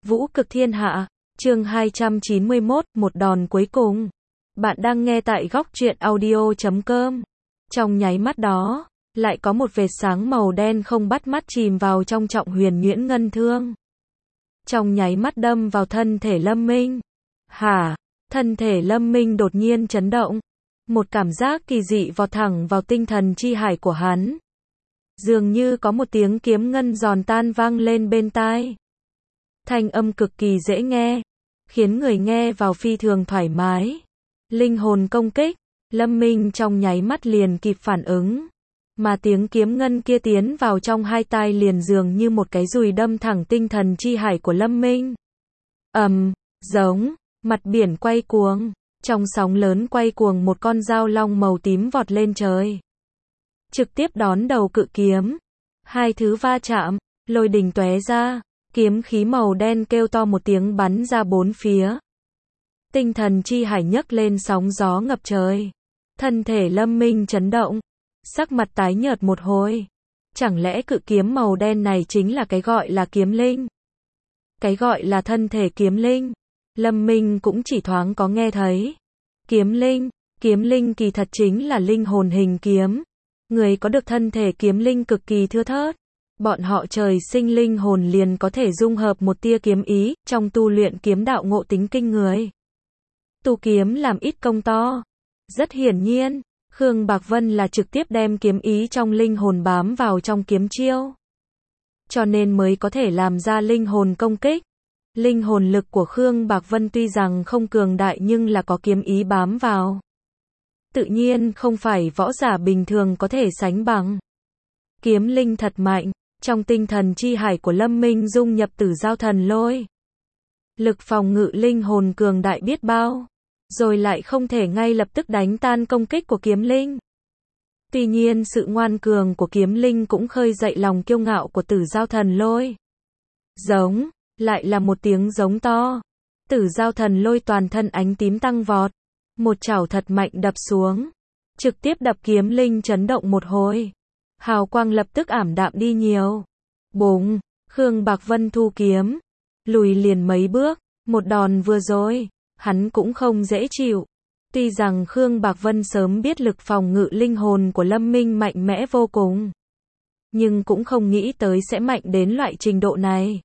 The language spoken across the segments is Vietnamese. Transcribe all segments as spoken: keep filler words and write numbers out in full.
Vũ cực thiên hạ, chương hai trăm chín mươi mốt, một đòn cuối cùng. Bạn đang nghe tại góc truyện audio chấm com. Trong nháy mắt đó, lại có một vệt sáng màu đen không bắt mắt chìm vào trong trọng huyền nhuyễn ngân thương. Trong nháy mắt đâm vào thân thể Lâm Minh. Hả? Thân thể Lâm Minh đột nhiên chấn động. Một cảm giác kỳ dị vọt thẳng vào tinh thần chi hải của hắn. Dường như có một tiếng kiếm ngân giòn tan vang lên bên tai. Thanh âm cực kỳ dễ nghe, khiến người nghe vào phi thường thoải mái. Linh hồn công kích, Lâm Minh trong nháy mắt liền kịp phản ứng. Mà tiếng kiếm ngân kia tiến vào trong hai tai liền dường như một cái dùi đâm thẳng tinh thần chi hải của Lâm Minh. Ầm, um, giống, mặt biển quay cuồng, trong sóng lớn quay cuồng một con dao long màu tím vọt lên trời. Trực tiếp đón đầu cự kiếm. Hai thứ va chạm, lôi đình tóe ra. Kiếm khí màu đen kêu to một tiếng bắn ra bốn phía. Tinh thần chi hải nhấc lên sóng gió ngập trời. Thân thể Lâm Minh chấn động. Sắc mặt tái nhợt một hồi. Chẳng lẽ cự kiếm màu đen này chính là cái gọi là kiếm linh? Cái gọi là thân thể kiếm linh. Lâm Minh cũng chỉ thoáng có nghe thấy. Kiếm linh, kiếm linh kỳ thật chính là linh hồn hình kiếm. Người có được thân thể kiếm linh cực kỳ thưa thớt. Bọn họ trời sinh linh hồn liền có thể dung hợp một tia kiếm ý, trong tu luyện kiếm đạo ngộ tính kinh người. Tu kiếm làm ít công to. Rất hiển nhiên, Khương Bạc Vân là trực tiếp đem kiếm ý trong linh hồn bám vào trong kiếm chiêu. Cho nên mới có thể làm ra linh hồn công kích. Linh hồn lực của Khương Bạc Vân tuy rằng không cường đại nhưng là có kiếm ý bám vào. Tự nhiên không phải võ giả bình thường có thể sánh bằng. Kiếm linh thật mạnh. Trong tinh thần chi hải của Lâm Minh dung nhập tử giao thần lôi. Lực phòng ngự linh hồn cường đại biết bao. Rồi lại không thể ngay lập tức đánh tan công kích của kiếm linh. Tuy nhiên sự ngoan cường của kiếm linh cũng khơi dậy lòng kiêu ngạo của tử giao thần lôi. Giống, lại là một tiếng giống to. Tử giao thần lôi toàn thân ánh tím tăng vọt. Một chảo thật mạnh đập xuống. Trực tiếp đập kiếm linh chấn động một hồi. Hào quang lập tức ảm đạm đi nhiều. Bùng, Khương Bạc Vân thu kiếm. Lùi liền mấy bước, một đòn vừa rồi, hắn cũng không dễ chịu. Tuy rằng Khương Bạc Vân sớm biết lực phòng ngự linh hồn của Lâm Minh mạnh mẽ vô cùng. Nhưng cũng không nghĩ tới sẽ mạnh đến loại trình độ này.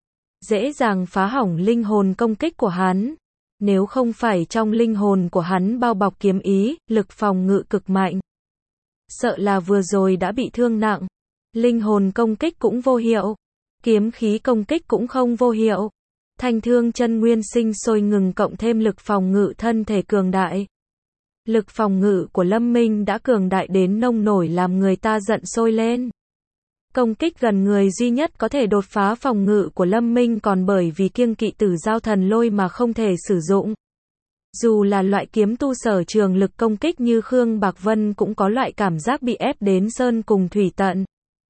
Dễ dàng phá hỏng linh hồn công kích của hắn. Nếu không phải trong linh hồn của hắn bao bọc kiếm ý, lực phòng ngự cực mạnh. Sợ là vừa rồi đã bị thương nặng. Linh hồn công kích cũng vô hiệu. Kiếm khí công kích cũng không vô hiệu. Thanh thương chân nguyên sinh sôi ngừng cộng thêm lực phòng ngự thân thể cường đại. Lực phòng ngự của Lâm Minh đã cường đại đến nông nổi làm người ta giận sôi lên. Công kích gần người duy nhất có thể đột phá phòng ngự của Lâm Minh còn bởi vì kiêng kỵ tử giao thần lôi mà không thể sử dụng. Dù là loại kiếm tu sở trường lực công kích như Khương Bạc Vân cũng có loại cảm giác bị ép đến sơn cùng thủy tận.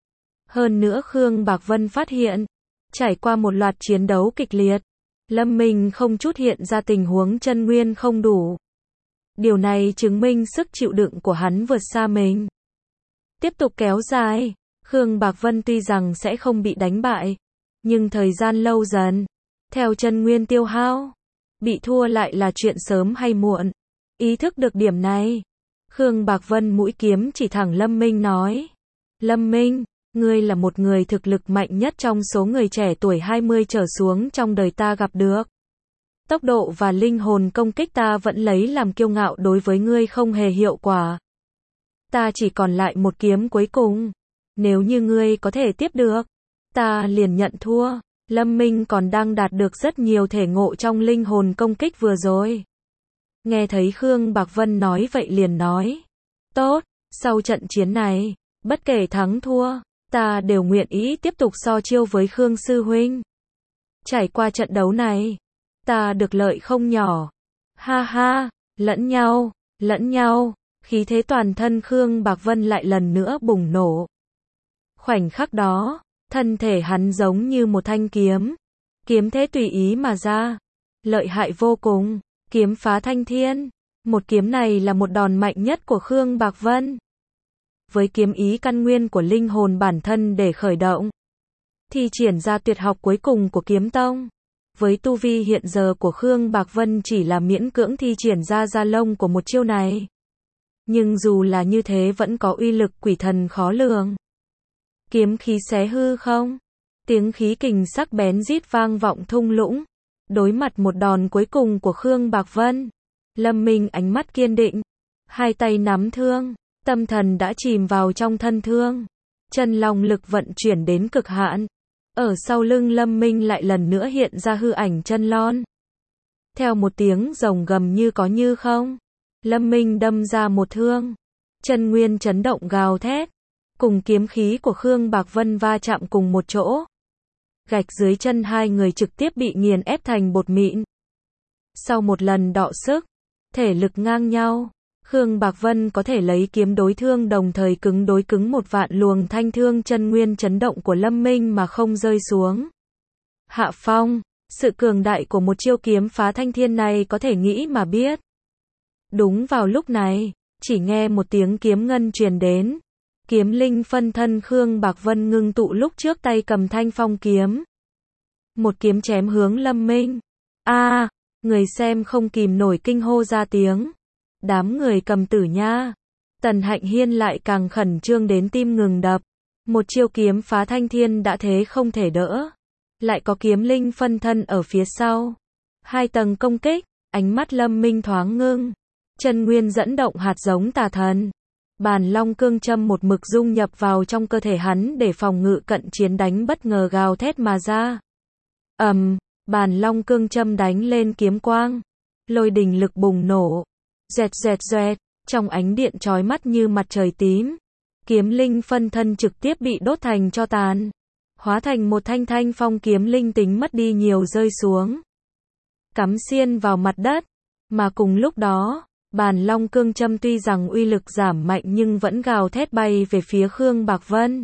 Hơn nữa Khương Bạc Vân phát hiện, trải qua một loạt chiến đấu kịch liệt, Lâm Minh không chút hiện ra tình huống chân nguyên không đủ. Điều này chứng minh sức chịu đựng của hắn vượt xa mình. Tiếp tục kéo dài, Khương Bạc Vân tuy rằng sẽ không bị đánh bại, nhưng thời gian lâu dần, theo chân nguyên tiêu hao, bị thua lại là chuyện sớm hay muộn. Ý thức được điểm này, Khương Bạc Vân mũi kiếm chỉ thẳng Lâm Minh nói. Lâm Minh, ngươi là một người thực lực mạnh nhất trong số người trẻ tuổi hai mươi trở xuống trong đời ta gặp được. Tốc độ và linh hồn công kích ta vẫn lấy làm kiêu ngạo đối với ngươi không hề hiệu quả. Ta chỉ còn lại một kiếm cuối cùng. Nếu như ngươi có thể tiếp được, ta liền nhận thua. Lâm Minh còn đang đạt được rất nhiều thể ngộ trong linh hồn công kích vừa rồi. Nghe thấy Khương Bạc Vân nói vậy liền nói. Tốt, sau trận chiến này, bất kể thắng thua, ta đều nguyện ý tiếp tục so chiêu với Khương Sư Huynh. Trải qua trận đấu này, ta được lợi không nhỏ. Ha ha, lẫn nhau, lẫn nhau, khí thế toàn thân Khương Bạc Vân lại lần nữa bùng nổ. Khoảnh khắc đó, thân thể hắn giống như một thanh kiếm. Kiếm thế tùy ý mà ra. Lợi hại vô cùng. Kiếm phá thanh thiên. Một kiếm này là một đòn mạnh nhất của Khương Bạc Vân. Với kiếm ý căn nguyên của linh hồn bản thân để khởi động. Thi triển ra tuyệt học cuối cùng của kiếm tông. với tu vi hiện giờ của Khương Bạc Vân chỉ là miễn cưỡng thi triển ra da lông của một chiêu này. Nhưng dù là như thế vẫn có uy lực quỷ thần khó lường. Kiếm khí xé hư không? Tiếng khí kình sắc bén rít vang vọng thung lũng. Đối mặt một đòn cuối cùng của Khương Bạc Vân, Lâm Minh ánh mắt kiên định, hai tay nắm thương, tâm thần đã chìm vào trong thân thương. Chân long lực vận chuyển đến cực hạn. Ở sau lưng Lâm Minh lại lần nữa hiện ra hư ảnh chân lon. Theo một tiếng rồng gầm như có như không, Lâm Minh đâm ra một thương. Chân nguyên chấn động gào thét, cùng kiếm khí của Khương Bạc Vân va chạm cùng một chỗ. Gạch dưới chân hai người trực tiếp bị nghiền ép thành bột mịn. Sau một lần đọ sức, thể lực ngang nhau, Khương Bạc Vân có thể lấy kiếm đối thương đồng thời cứng đối cứng một vạn luồng thanh thương chân nguyên chấn động của Lâm Minh mà không rơi xuống. Hạ phong, sự cường đại của một chiêu kiếm phá thanh thiên này có thể nghĩ mà biết. Đúng vào lúc này, chỉ nghe một tiếng kiếm ngân truyền đến. Kiếm linh phân thân Khương Bạc Vân ngưng tụ lúc trước tay cầm thanh phong kiếm. Một kiếm chém hướng Lâm Minh. A, à, người xem không kìm nổi kinh hô ra tiếng. Đám người cầm tử nha. Tần Hạnh Hiên lại càng khẩn trương đến tim ngừng đập. Một chiêu kiếm phá thanh thiên đã thế không thể đỡ. Lại có kiếm linh phân thân ở phía sau. Hai tầng công kích, ánh mắt Lâm Minh thoáng ngưng. Chân nguyên dẫn động hạt giống tà thần. Bàn long cương châm một mực dung nhập vào trong cơ thể hắn để phòng ngự cận chiến đánh bất ngờ gào thét mà ra. Ầm, um, bàn long cương châm đánh lên kiếm quang. Lôi đình lực bùng nổ. Dẹt dẹt dẹt, trong ánh điện chói mắt như mặt trời tím. Kiếm linh phân thân trực tiếp bị đốt thành tro tàn. Hóa thành một thanh thanh phong kiếm linh tính mất đi nhiều rơi xuống. Cắm xiên vào mặt đất. Mà cùng lúc đó, bàn long cương châm tuy rằng uy lực giảm mạnh nhưng vẫn gào thét bay về phía Khương Bạc Vân.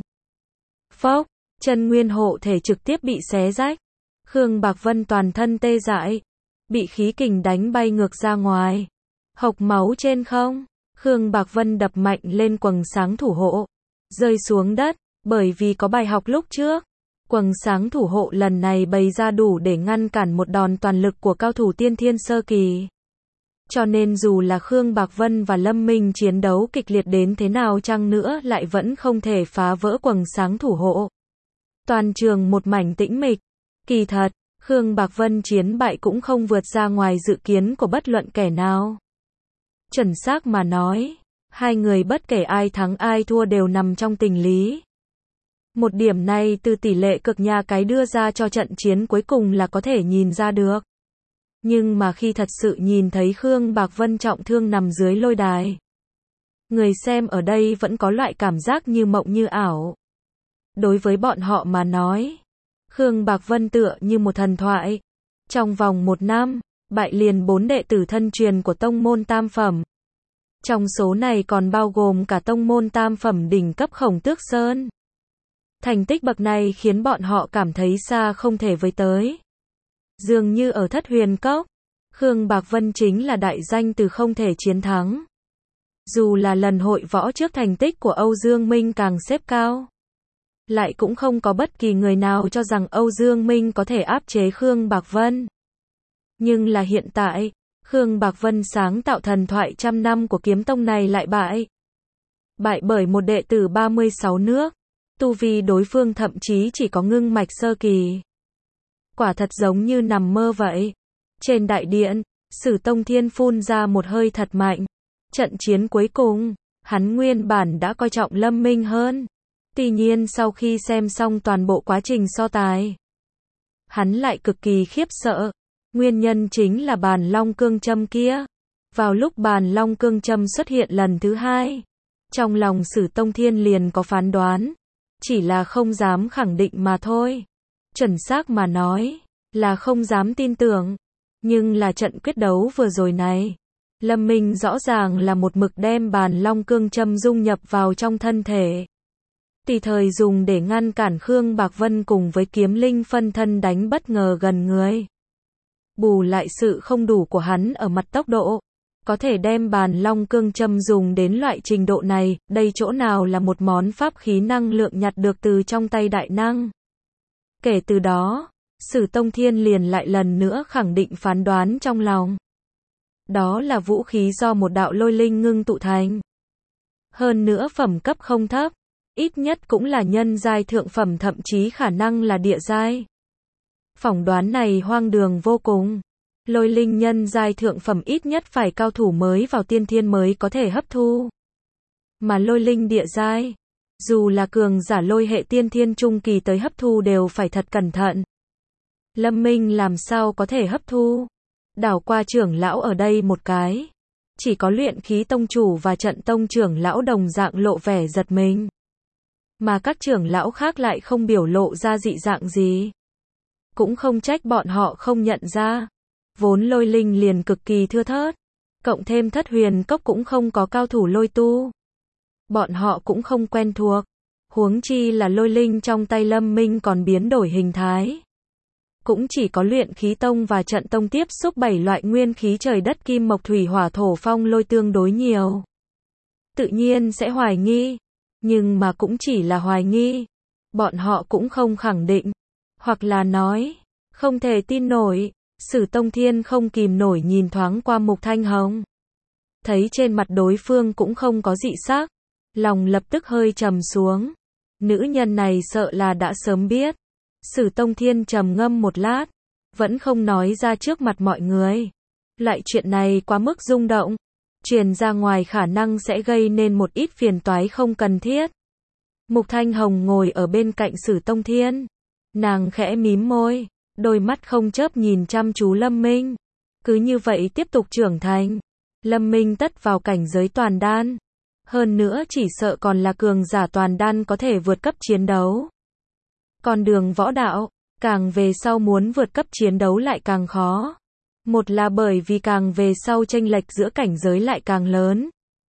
Phốc, chân nguyên hộ thể trực tiếp bị xé rách. Khương Bạc Vân toàn thân tê dại, bị khí kình đánh bay ngược ra ngoài. Hộc máu trên không, Khương Bạc Vân đập mạnh lên quầng sáng thủ hộ, rơi xuống đất, bởi vì có bài học lúc trước. Quầng sáng thủ hộ lần này bày ra đủ để ngăn cản một đòn toàn lực của cao thủ tiên thiên sơ kỳ. Cho nên dù là Khương Bạc Vân và Lâm Minh chiến đấu kịch liệt đến thế nào chăng nữa lại vẫn không thể phá vỡ quầng sáng thủ hộ. Toàn trường một mảnh tĩnh mịch. Kỳ thật, Khương Bạc Vân chiến bại cũng không vượt ra ngoài dự kiến của bất luận kẻ nào. Chuẩn xác mà nói, hai người bất kể ai thắng ai thua đều nằm trong tình lý. Một điểm này từ tỷ lệ cực nhà cái đưa ra cho trận chiến cuối cùng là có thể nhìn ra được. Nhưng mà khi thật sự nhìn thấy Khương Bạc Vân trọng thương nằm dưới lôi đài, người xem ở đây vẫn có loại cảm giác như mộng như ảo. Đối với bọn họ mà nói, Khương Bạc Vân tựa như một thần thoại. Trong vòng một năm, bại liền bốn đệ tử thân truyền của tông môn tam phẩm. Trong số này còn bao gồm cả tông môn tam phẩm đỉnh cấp Khổng Tước Sơn. Thành tích bậc này khiến bọn họ cảm thấy xa không thể với tới. Dường như ở Thất Huyền Cốc, Khương Bạc Vân chính là đại danh từ không thể chiến thắng. Dù là lần hội võ trước thành tích của Âu Dương Minh càng xếp cao, lại cũng không có bất kỳ người nào cho rằng Âu Dương Minh có thể áp chế Khương Bạc Vân. Nhưng là hiện tại, Khương Bạc Vân sáng tạo thần thoại trăm năm của kiếm tông này lại bại. Bại bởi một đệ tử ba mươi sáu nước, tu vi đối phương thậm chí chỉ có ngưng mạch sơ kỳ. Quả thật giống như nằm mơ vậy. Trên đại điện, Sử Tông Thiên phun ra một hơi thật mạnh. Trận chiến cuối cùng, hắn nguyên bản đã coi trọng Lâm Minh hơn. Tuy nhiên sau khi xem xong toàn bộ quá trình so tài, hắn lại cực kỳ khiếp sợ. Nguyên nhân chính là bàn long cương châm kia. Vào lúc bàn long cương châm xuất hiện lần thứ hai, trong lòng Sử Tông Thiên liền có phán đoán, chỉ là không dám khẳng định mà thôi. Chuẩn xác mà nói, là không dám tin tưởng. Nhưng là trận quyết đấu vừa rồi này, Lâm Minh rõ ràng là một mực đem bàn long cương châm dung nhập vào trong thân thể. Tùy thời dùng để ngăn cản Khương Bạc Vân cùng với kiếm linh phân thân đánh bất ngờ gần người. Bù lại sự không đủ của hắn ở mặt tốc độ, có thể đem bàn long cương châm dùng đến loại trình độ này, đây chỗ nào là một món pháp khí năng lượng nhặt được từ trong tay đại năng. Kể từ đó, Sử Tông Thiên liền lại lần nữa khẳng định phán đoán trong lòng. Đó là vũ khí do một đạo lôi linh ngưng tụ thành. Hơn nữa phẩm cấp không thấp, ít nhất cũng là nhân giai thượng phẩm, thậm chí khả năng là địa giai. Phỏng đoán này hoang đường vô cùng. Lôi linh nhân giai thượng phẩm ít nhất phải cao thủ mới vào tiên thiên mới có thể hấp thu. Mà lôi linh địa giai, dù là cường giả lôi hệ tiên thiên trung kỳ tới hấp thu đều phải thật cẩn thận. Lâm Minh làm sao có thể hấp thu? Đảo qua trưởng lão ở đây một cái. Chỉ có luyện khí tông chủ và trận tông trưởng lão đồng dạng lộ vẻ giật mình. Mà các trưởng lão khác lại không biểu lộ ra dị dạng gì. Cũng không trách bọn họ không nhận ra. Vốn lôi linh liền cực kỳ thưa thớt. Cộng thêm thất huyền cốc cũng không có cao thủ lôi tu. Bọn họ cũng không quen thuộc. Huống chi là lôi linh trong tay Lâm Minh còn biến đổi hình thái. Cũng chỉ có luyện khí tông và trận tông tiếp xúc bảy loại nguyên khí trời đất kim mộc thủy hỏa thổ phong lôi tương đối nhiều. Tự nhiên sẽ hoài nghi. Nhưng mà cũng chỉ là hoài nghi. Bọn họ cũng không khẳng định. Hoặc là nói, không thể tin nổi. Sử Tông Thiên không kìm nổi nhìn thoáng qua Mục Thanh Hồng. Thấy trên mặt đối phương cũng không có dị sắc. Lòng lập tức hơi trầm xuống. Nữ nhân này sợ là đã sớm biết. Sử Tông Thiên trầm ngâm một lát. Vẫn không nói ra trước mặt mọi người. Loại chuyện này quá mức rung động. Truyền ra ngoài khả năng sẽ gây nên một ít phiền toái không cần thiết. Mục Thanh Hồng ngồi ở bên cạnh Sử Tông Thiên. Nàng khẽ mím môi. Đôi mắt không chớp nhìn chăm chú Lâm Minh. Cứ như vậy tiếp tục trưởng thành. Lâm Minh tất vào cảnh giới toàn đan. Hơn nữa chỉ sợ còn là cường giả toàn đan có thể vượt cấp chiến đấu. Con đường võ đạo, càng về sau muốn vượt cấp chiến đấu lại càng khó. Một là bởi vì càng về sau chênh lệch giữa cảnh giới lại càng lớn.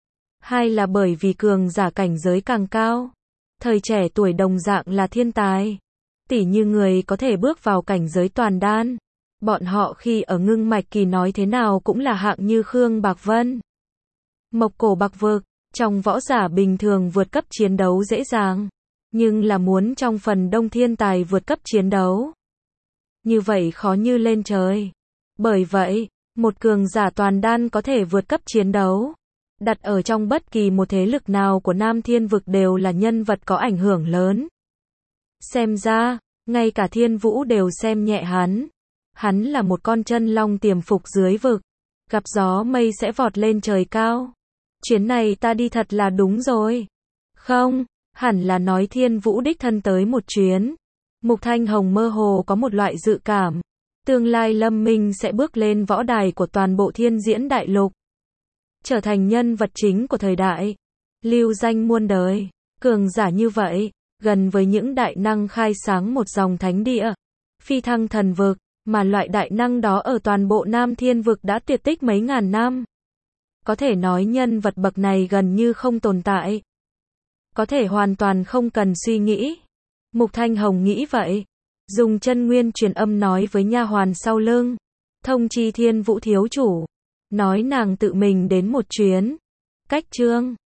Hai là bởi vì cường giả cảnh giới càng cao. Thời trẻ tuổi đồng dạng là thiên tài. Tỉ như người có thể bước vào cảnh giới toàn đan. Bọn họ khi ở ngưng mạch kỳ nói thế nào cũng là hạng như Khương Bạc Vân. Mộc Cổ Bạc Vực, trong võ giả bình thường vượt cấp chiến đấu dễ dàng. Nhưng là muốn trong phần đông thiên tài vượt cấp chiến đấu. Như vậy khó như lên trời. Bởi vậy, một cường giả toàn đan có thể vượt cấp chiến đấu. Đặt ở trong bất kỳ một thế lực nào của Nam Thiên Vực đều là nhân vật có ảnh hưởng lớn. Xem ra, ngay cả Thiên Vũ đều xem nhẹ hắn. Hắn là một con chân long tiềm phục dưới vực. Gặp gió mây sẽ vọt lên trời cao. Chuyến này ta đi thật là đúng rồi. Không, hẳn là nói Thiên Vũ đích thân tới một chuyến. Mục Thanh Hồng mơ hồ có một loại dự cảm. Tương lai Lâm Minh sẽ bước lên võ đài của toàn bộ thiên diễn đại lục. Trở thành nhân vật chính của thời đại. Lưu danh muôn đời. Cường giả như vậy, gần với những đại năng khai sáng một dòng thánh địa. Phi thăng thần vực, mà loại đại năng đó ở toàn bộ Nam Thiên Vực đã tuyệt tích mấy ngàn năm. Có thể nói nhân vật bậc này gần như không tồn tại. Có thể hoàn toàn không cần suy nghĩ. Mục Thanh Hồng nghĩ vậy. Dùng chân nguyên truyền âm nói với nha hoàn sau lưng. Thông chi Thiên Vũ thiếu chủ. Nói nàng tự mình đến một chuyến. Cách chương